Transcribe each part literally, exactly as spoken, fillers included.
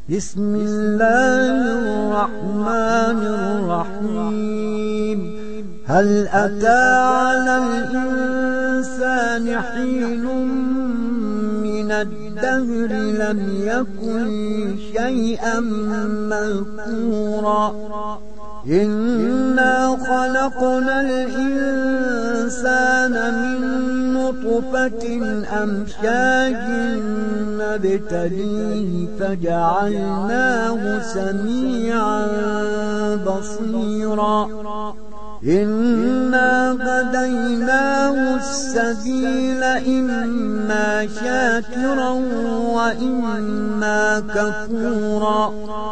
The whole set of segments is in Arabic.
بسم الله الرحمن الرحيم. هل أتى على الإنسان حين من الدهر لم يكن شيئا مذكورا؟ إنا خلقنا الإنسان من نطفة أمشاج نبتليه فجعلناه سميعا بصيرا. إنا هديناه السبيل إما شاكرا وإما كفورا.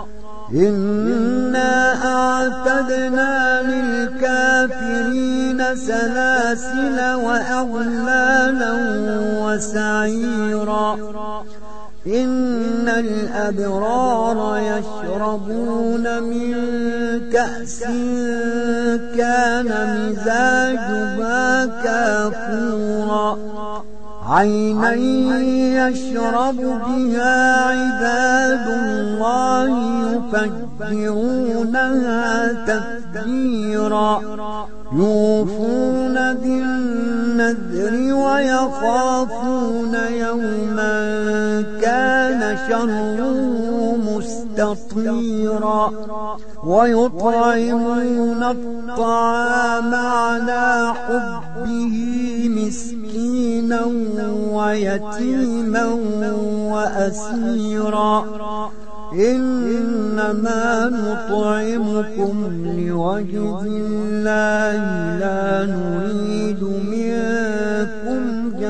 إنا أعتدنا للكافرين سلاسل وأغلالا وسعيرا. إن الأبرار يشربون من كأس كان مزاجها كافورا. عينا يشرب بها عباد الله يفجرونها تفجيرا. يوفون بالنذر ويخافون يوما كان شره مستطيرا. ويطعمون الطعام على حبه مسكينا ويتيما وأسيرا. إنما نطعمكم لوجه الله لا نريد منكم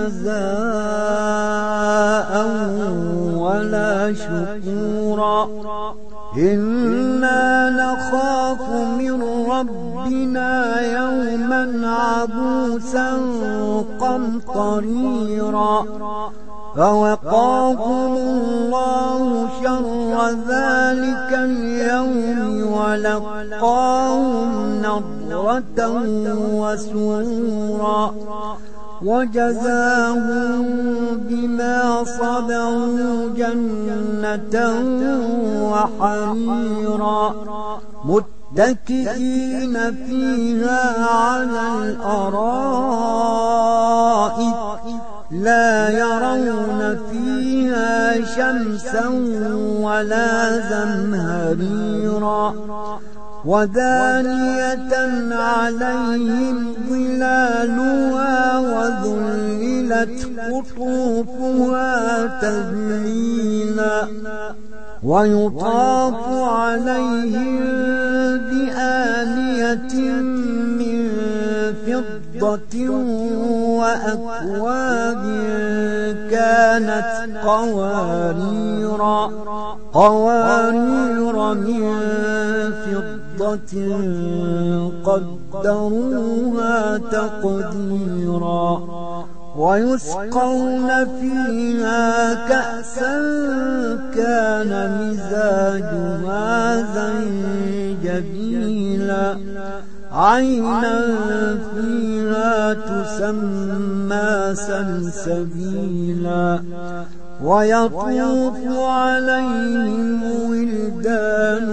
جزاء ولا شكورا. إنا نخاف من ربنا يوما عبوسا قمطريرا. فوقاهم الله شر ذلك اليوم ولقاهم نضرة وسرورا. وجزاهم بما صبروا جنة وحريرا. متكئين فيها على الأرائك لا يرون فيها شمسا ولا زمهريرا. ودانية عليهم ظلالها وذللت قطوفها تذليلا. ويطاف عليهم بآنية من فضة وأكواب كانت قواريرا قوارير من فضة قدروها تقديرا. ويسقون فيها كأسا كان مزاجها زنجبيلا. عينا فيها تسمى سلسبيلا. ويطوف عليهم ولدان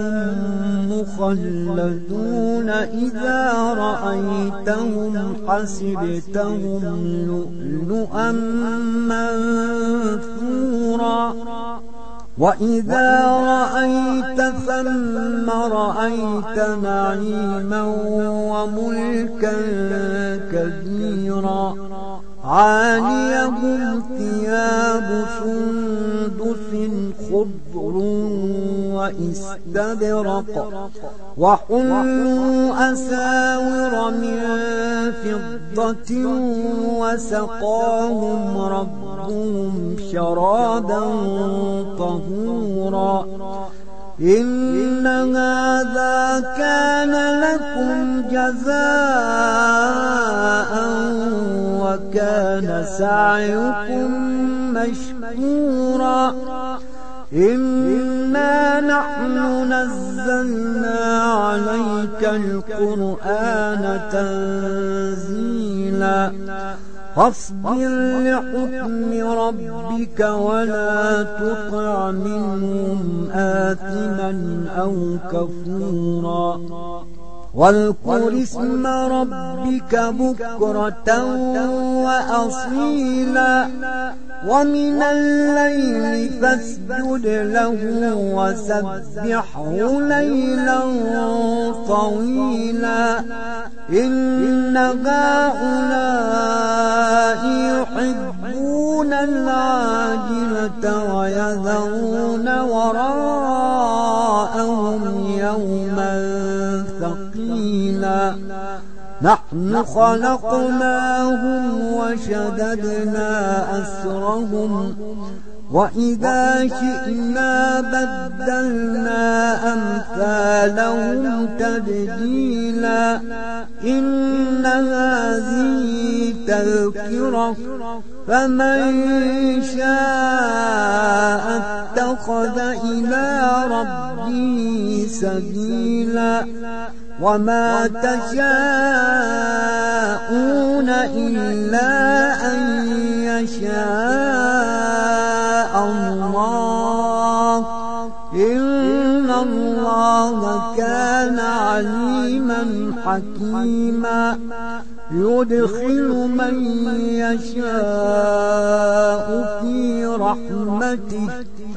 مخلدون إذا رأيتهم حسبتهم لؤلؤا منثورا. وإذا رأيت ثم رأيت نعيما وملكا كبيرا. عاليهم ثياب سندس خضر واستبرق. وحلوا أساور من فضة وسقاهم ربهم شرابا طهورا. إن هذا كان لكم جزاء وكان سعيكم مشكورا. إنا نحن نزلنا عليك القرآن تنزيلا. فاصبر لحكم ربك ولا تطع منهم آثما أو كفورا واذكر اسم ربك بكرة وأصيلا ومن الليل فاسجد له وسبحه ليلا طويلا إن هؤلاء يحبون العاجلة ويذرون وراءهم يوما ثقيلا نحن خلقناهم وشددنا أسرهم وإذا شئنا بدلنا أمثالهم تبديلا إن هذه تذكرة فمن شاء اتخذ إلى ربه سبيلا وما تشاءون إلا أن يشاء الله إن الله كان عليما حكيما يدخل من يشاء في رحمته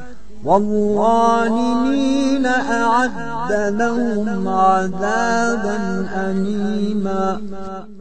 والظالمين أعد لهم عذابا أليما